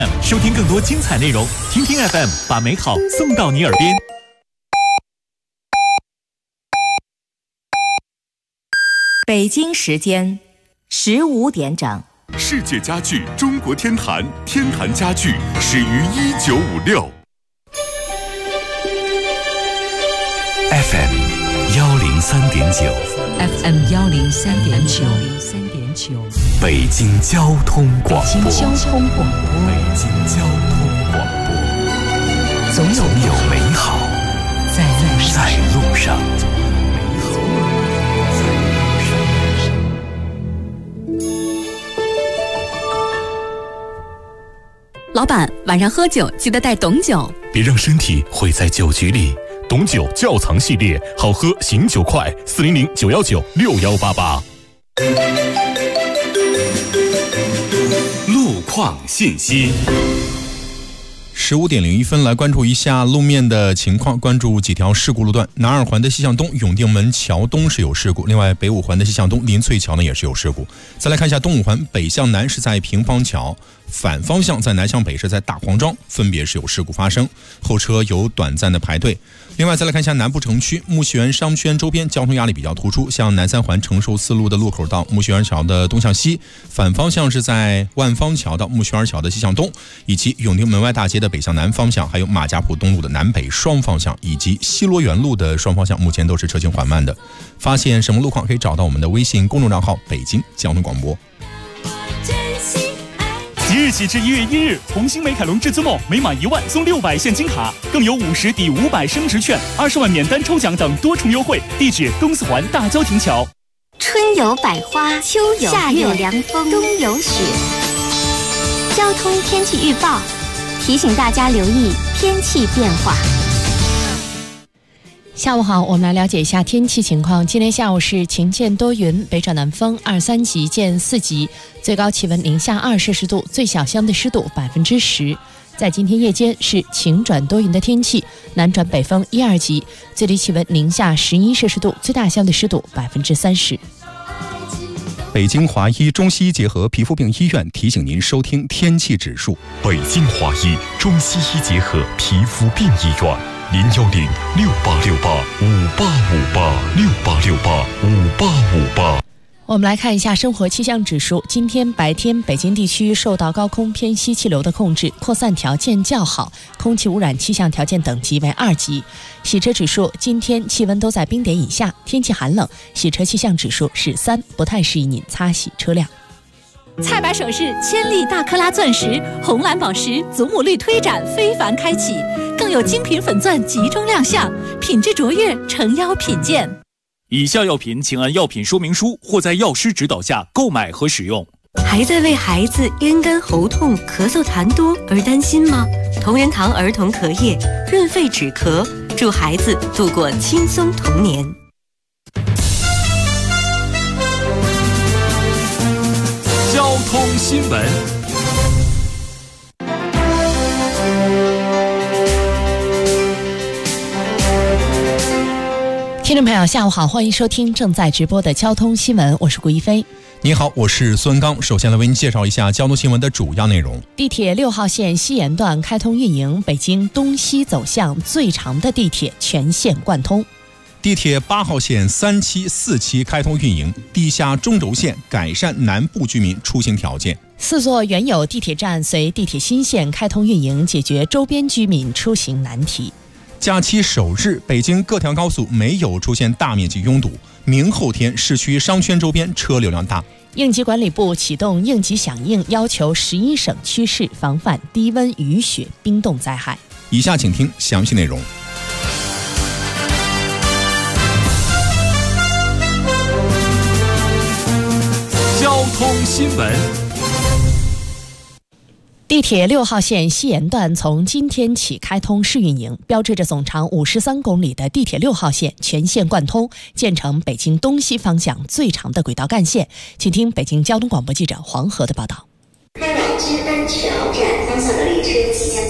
收听更多精彩内容，听听 FM， 把美好送到你耳边。 北京时间15点整。 世界家具中国天坛，天坛家具始于1956。FM 103.9 FM 103.9， 北京交通广播。 北京交通广播。 北京交通广播。总有美好在路上。 老板，晚上喝酒记得带董酒， 别让身体毁在酒局里。董酒窖藏系列，好喝醒酒快，400-919-6188。路况信息。 15点01分，来关注一下路面的情况，关注几条事故路段。南二环的西向东永定门桥东是有事故，另外北五环的西向东林翠桥呢也是有事故。再来看一下东五环北向南是在平方桥，反方向在南向北是在大黄庄，分别是有事故发生，后车有短暂的排队。另外再来看一下南部城区木樨园商圈周边交通压力比较突出，像南三环承寿四路的路口到木樨园桥的东向西，反方向是在万方桥到木樨园桥的西向东，以及永定门外大街的北向南方向，还有马家堡东路的南北双方向，以及西罗园路的双方向，目前都是车行缓慢的。发现什么路况可以找到我们的微信公众账号北京交通广播。 即日起至1月1日，红星美凯龙至尊梦每满1万送600现金卡，更有50抵500升值券、20万免单抽奖等多重优惠。地址东四环大郊亭桥。 春有百花，秋有夏有凉风，冬有雪。交通天气预报提醒大家留意天气变化。 下午好，我们来了解一下天气情况。今天下午是晴间多云，北转南风2、3级见4级，最高气温零下2摄氏度，最小相对湿度10%。在今天夜间是晴转多云的天气，南转北风1、2级，最低气温零下11摄氏度，最大相对湿度30%。 北京华医中西医结合皮肤病医院提醒您收听天气指数。 北京华医中西医结合皮肤病医院，010-6868-5858，6868-5858。 我们来看一下生活气象指数。今天白天北京地区受到高空偏西气流的控制，扩散条件较好，空气污染气象条件等级为2级。洗车指数今天气温都在冰点以下，天气寒冷，洗车气象指数是3，不太适宜您擦洗车辆。 菜百首饰千粒大克拉钻石、红蓝宝石祖母绿推展非凡开启，更有精品粉钻集中亮相，品质卓越，诚邀品鉴。 以下药品请按药品说明书或在药师指导下购买和使用。 还在为孩子咽干喉痛、咳嗽痰多而担心吗？同仁堂儿童咳液润肺止咳，助孩子度过轻松童年。 交通新闻。 听众朋友下午好，欢迎收听正在直播的交通新闻，我是顾一飞。 你好，我是孙刚。首先来为您介绍一下交通新闻的主要内容。 地铁6号线西延段开通运营，北京东西走向最长的地铁全线贯通。 地铁8号线3期、4期开通运营，地下中轴线改善南部居民出行条件。 4座原有地铁站随地铁新线开通运营，解决周边居民出行难题。 假期首日，北京各条高速没有出现大面积拥堵。明后天市区商圈周边车流量大。 应急管理部启动应急响应，要求11省区市防范低温、雨雪、冰冻灾害。 以下请听详细内容。 交通新闻。 地铁6号线西延段从今天起开通试运营，标志着总长53公里的地铁6号线全线贯通，建成北京东西方向最长的轨道干线。请听北京交通广播记者黄河的报道。 开往知安全站方向的列车即将进站。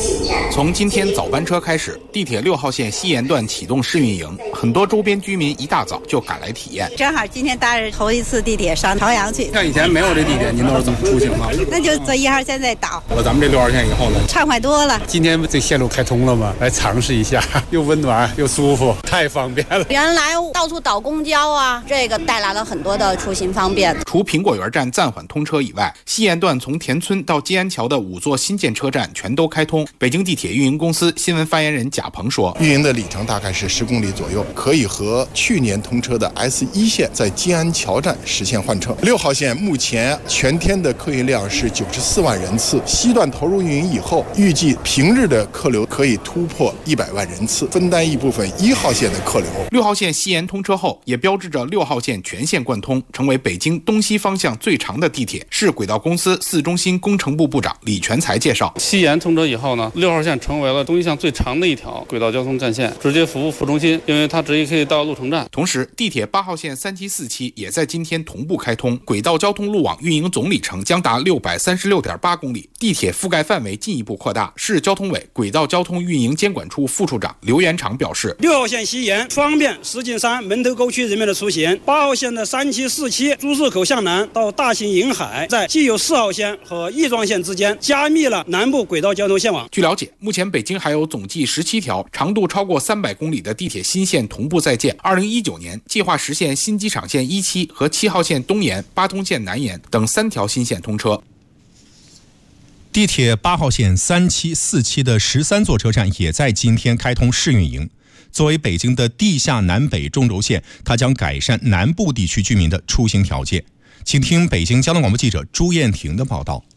从今天早班车开始，地铁6号线西延段启动试运营，很多周边居民一大早就赶来体验。 正好今天搭着头一次地铁上朝阳去。 像以前没有这地铁，您都是怎么出行吗？ 那就坐1号线再倒。 有了咱们这6号线以后呢， 畅快多了。 今天这线路开通了嘛，来尝试一下，又温暖又舒服，太方便了。 原来到处倒公交啊，这个带来了很多的出行方便。 除苹果园站暂缓通车以外，西延段从田村到金安桥的5座新建车站全都开通。北京地铁运营公司新闻发言人贾鹏说， 运营的里程大概是10公里左右，可以和去年通车的 S1 线在金安桥站实现换乘。6号线目前全天的客运量是94万人次，西段投入运营以后，预计平日的客流可以突破100万人次，分担一部分1号线的客流。 6号线西延通车后，也标志着6号线全线贯通，成为北京东西方向最长的地铁。市轨道公司4中心工程部部长李全才介绍， 西延通车以后呢，6号线成为了东西向最长的一条轨道交通干线，直接服务副中心，因为它直接可以到鹿城站。 同时，地铁8号线3期4期也在今天同步开通，轨道交通路网运营总里程将达636.8公里，地铁覆盖范围进一步扩大。市交通委轨道交通运营监管处副处长刘元长表示 ，6号线西延方便石景山、门头沟区人民的出行；8号线的3期4期朱市口向南到大兴银海，在既有4号线和亦庄线之间加密了南部轨道交通线网。 据了解，目前北京还有总计17条长度超过300公里的地铁新线同步在建。2019年计划实现新机场线1期和7号线东延、八通线南延等3条新线通车。 地铁8号线3期、4期的13座车站也在今天开通试运营。作为北京的地下南北中轴线，它将改善南部地区居民的出行条件。请听北京交通广播记者朱艳婷的报道。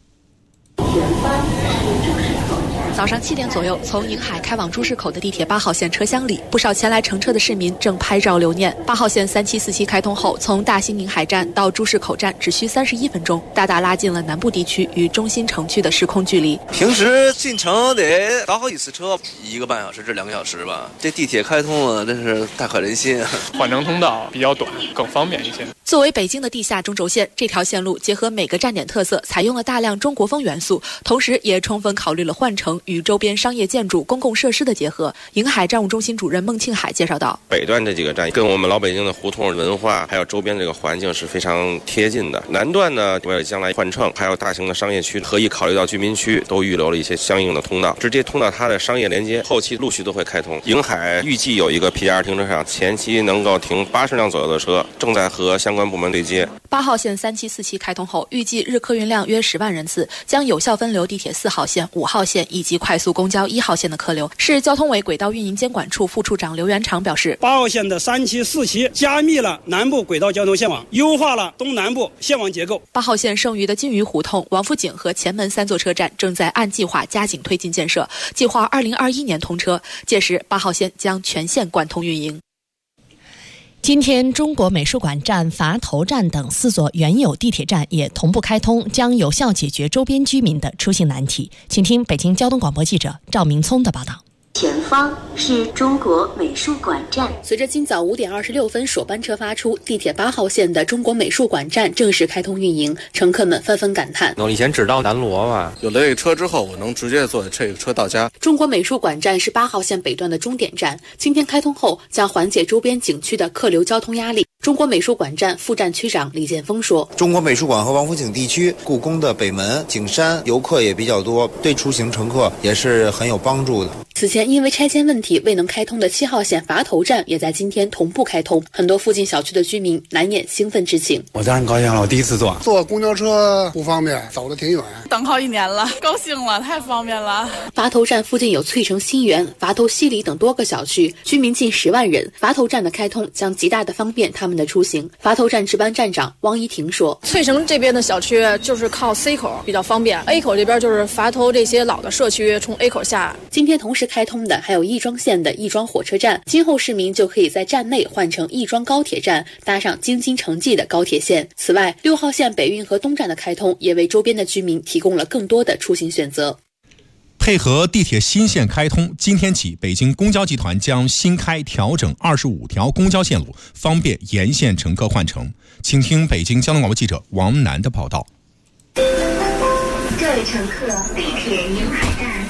早上7点左右，从宁海开往朱市口的地铁8号线车厢里，不少前来乘车的市民正拍照留念。8号线3期、4期开通后，从大兴宁海站到朱市口站只需31分钟，大大拉近了南部地区与中心城区的时空距离。 平时进城得倒好几次车，1个半小时至2个小时吧。这地铁开通了，真是大快人心。 换乘通道比较短，更方便一些。 作为北京的地下中轴线，这条线路结合每个站点特色，采用了大量中国风元素，同时也充分考虑了换乘与周边商业建筑、公共设施的结合。营海站务中心主任孟庆海介绍道， 北段这几个站跟我们老北京的胡同文化还有周边这个环境是非常贴近的。南段呢，为了将来换乘还有大型的商业区，特意考虑到居民区都预留了一些相应的通道，直接通到它的商业连接，后期陆续都会开通。营海预计有一个 PR 停车场，前期能够停80辆左右的车，正在和相关部门对接。 8号线3期、4期开通后，预计日客运量约10万人次，将有效分流地铁4号线、5号线以及快速公交1号线的客流。市交通委轨道运营监管处副处长刘元长表示 ，8号线的3期、4期加密了南部轨道交通线网，优化了东南部线网结构。 8号线剩余的金鱼胡同、王府井和前门3座车站正在按计划加紧推进建设，计划2021年通车，届时8号线将全线贯通运营。 今天，中国美术馆站、垡头站等4座原有地铁站也同步开通，将有效解决周边居民的出行难题。请听北京交通广播记者赵明聪的报道。 前方是中国美术馆站。 随着今早5点26分首班车发出，地铁8号线的中国美术馆站正式开通运营，乘客们纷纷感叹： 我以前只到南锣嘛， 有了这个车之后，我能直接坐这个车到家。 中国美术馆站是8号线北段的终点站，今天开通后将缓解周边景区的客流交通压力。中国美术馆站副站区长李建峰说： 中国美术馆和王府井地区、故宫的北门、景山游客也比较多，对出行乘客也是很有帮助的。 此前因为拆迁问题未能开通的7号线垡头站也在今天同步开通，很多附近小区的居民难掩兴奋之情。 我当然高兴了，我第一次坐公交车不方便，走得挺远， 等好1年了，高兴了，太方便了。 垡头站附近有翠城新园、垡头西里等多个小区，居民近10万人。垡头站的开通将极大的方便他们的出行。垡头站值班站长汪一婷说： 翠城这边的小区就是靠 C 口比较方便， A 口这边就是垡头这些老的社区，从 A 口下。 今天同时开通的还有亦庄线的亦庄火车站，今后市民就可以在站内换乘亦庄高铁站，搭上京津城际的高铁线。此外，6号线北运河东站的开通也为周边的居民提供了更多的出行选择。 配合地铁新线开通，今天起，北京公交集团将新开调整25条公交线路，方便沿线乘客换乘。请听北京交通广播记者王楠的报道。 各位乘客，地铁宁海站到了。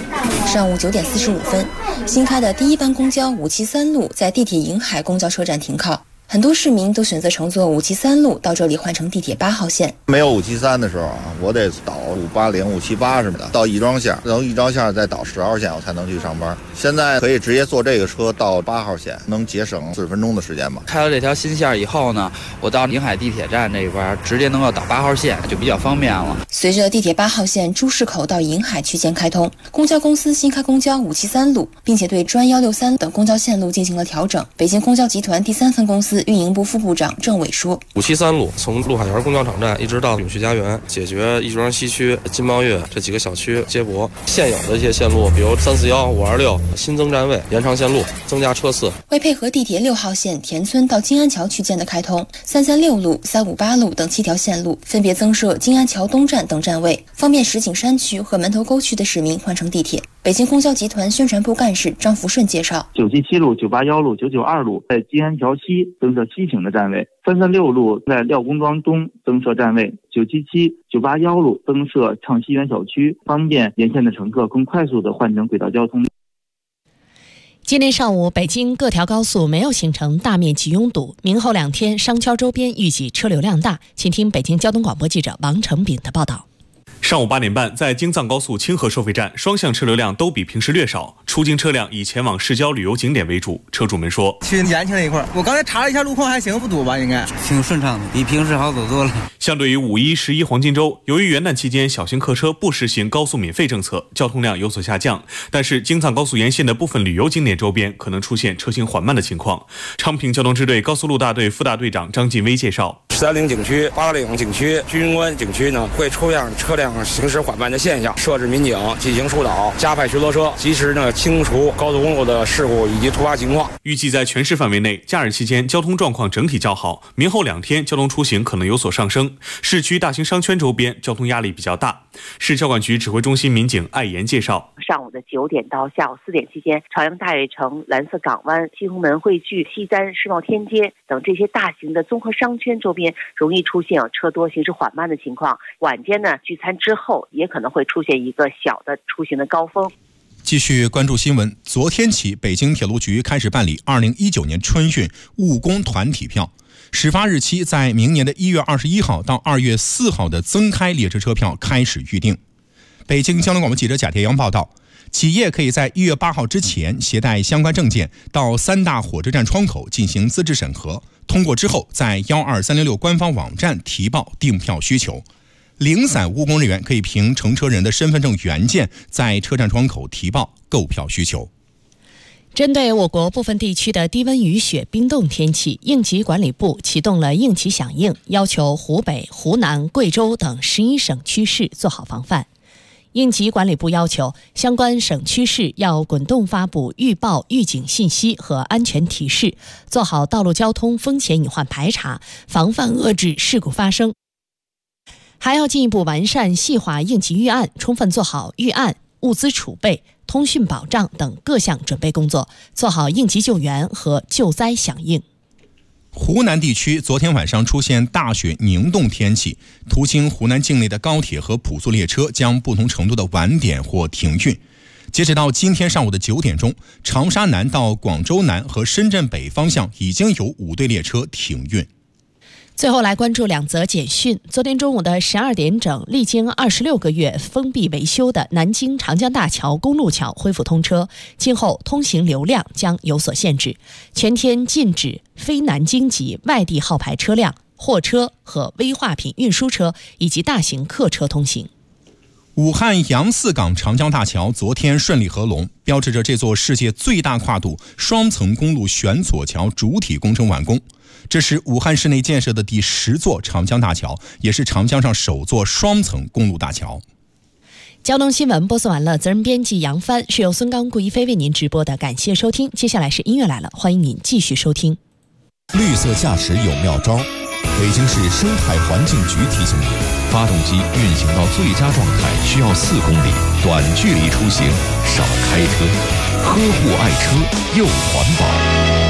上午9点45分，新开的第一班公交573路在地铁瀛海公交车站停靠。很多市民都选择乘坐573路到这里换乘地铁8号线。 没有573的时候啊，我得倒580、578什么的到亦庄线，然后亦庄线再倒10号线，我才能去上班。现在可以直接坐这个车到8号线，能节省40分钟的时间吧。 开了这条新线以后呢，我到瀛海地铁站这边直接能够倒8号线，就比较方便了。 随着地铁8号线朱市口到瀛海区间开通，公交公司新开公交573路，并且对专163等公交线路进行了调整。北京公交集团第3分公司运营部副部长郑伟说 ：“573路从陆海园公交场站一直到永续家园，解决亦庄西区、金茂悦这几个小区接驳。现有的一些线路，比如341、526，新增站位，延长线路，增加车次。 为配合地铁6号线田村到金安桥区间的开通，336路、358路等7条线路分别增设金安桥东站等站位，方便石景山区和门头沟区的市民换乘地铁。”北京公交集团宣传部干事张福顺介绍 ：977路、981路、992路在金安桥西增设西行的站位，336路在廖公庄东增设站位，977、981路增设畅西园小区，方便沿线的乘客更快速地换乘轨道交通。 今天上午，北京各条高速没有形成大面积拥堵，明后2天商圈周边预计车流量大。请听北京交通广播记者王成炳的报道。 上午8点半，在京藏高速清河收费站，双向车流量都比平时略少，出京车辆以前往市郊旅游景点为主。车主们说：“ 去延庆那一块，我刚才查了一下路况，还行，不堵吧？应该挺顺畅的，比平时好走多了。” 相对于5一、11黄金周，由于元旦期间小型客车不实行高速免费政策，交通量有所下降。但是京藏高速沿线的部分旅游景点周边可能出现车行缓慢的情况。昌平交通支队高速路大队副大队长张进威介绍 ：“13陵景区、八达岭景区、居云关景区呢，会出现车辆行驶缓慢的现象，设置民警进行疏导，加派巡逻车，及时清除高速公路的事故以及突发情况。” 预计在全市范围内，假日期间交通状况整体较好，明后2天交通出行可能有所上升。市区大型商圈周边交通压力比较大。市交管局指挥中心民警艾岩介绍： 上午的9点到下午4点期间，朝阳大悦城、蓝色港湾、西红门汇聚、西单世贸天阶等这些大型的综合商圈周边容易出现车多行驶缓慢的情况。晚间呢，聚餐之后也可能会出现一个小的出行的高峰。 继续关注新闻。昨天起，北京铁路局开始办理2019年春运务工团体票，始发日期在明年的1月21号到2月4号的增开列车车票开始预订。北京交通广播记者贾铁阳报道，企业可以在1月8号之前携带相关证件到3大火车站窗口进行资质审核，通过之后在12306官方网站提报订票需求。零散务工人员可以凭乘车人的身份证原件在车站窗口提报购票需求。 针对我国部分地区的低温雨雪冰冻天气，应急管理部启动了应急响应，要求湖北、湖南、贵州等11省区市做好防范。应急管理部要求相关省区市要滚动发布预报预警信息和安全提示，做好道路交通风险隐患排查，防范遏制事故发生。还要进一步完善细化应急预案，充分做好预案、物资储备、通讯保障等各项准备工作，做好应急救援和救灾响应。 湖南地区昨天晚上出现大雪凝冻天气，途经湖南境内的高铁和普速列车将不同程度的晚点或停运。截止到今天上午的9点钟，长沙南到广州南和深圳北方向已经有5对列车停运。 最后来关注2则简讯。昨天中午的12点整，历经26个月封闭维修的南京长江大桥公路桥恢复通车，今后通行流量将有所限制，全天禁止非南京籍外地号牌车辆、货车和危化品运输车以及大型客车通行。 武汉杨泗港长江大桥昨天顺利合龙，标志着这座世界最大跨度双层公路悬索桥主体工程完工。这是武汉市内建设的第10座长江大桥，也是长江上首座双层公路大桥。 交通新闻播送完了，责任编辑杨帆，是由孙刚、顾一飞为您直播的，感谢收听。接下来是音乐来了，欢迎您继续收听。 绿色驾驶有妙招，北京市生态环境局提醒您，发动机运行到最佳状态需要4公里，短距离出行少开车，呵护爱车又环保。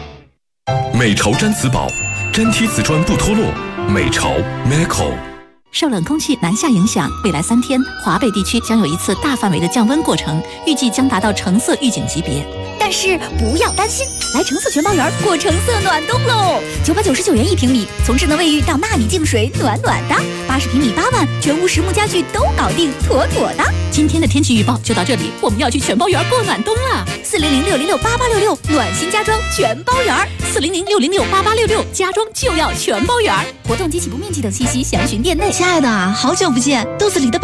美潮毡瓷宝，毡体瓷砖不脱落。美潮 Meco。 受冷空气南下影响，未来3天华北地区将有一次大范围的降温过程，预计将达到橙色预警级别。 但是不要担心，来橙色全包园过橙色暖冬喽！999元1平米，从智能卫浴到纳米净水，暖暖的；80平米8万，全屋实木家具都搞定，妥妥的。 今天的天气预报就到这里，我们要去全包园过暖冬了。 400-606-8866，暖心家装全包园 ，400-606-8866，家装就要全包园。 活动及起步面积等信息详询店内。 亲爱的，好久不见，肚子里的宝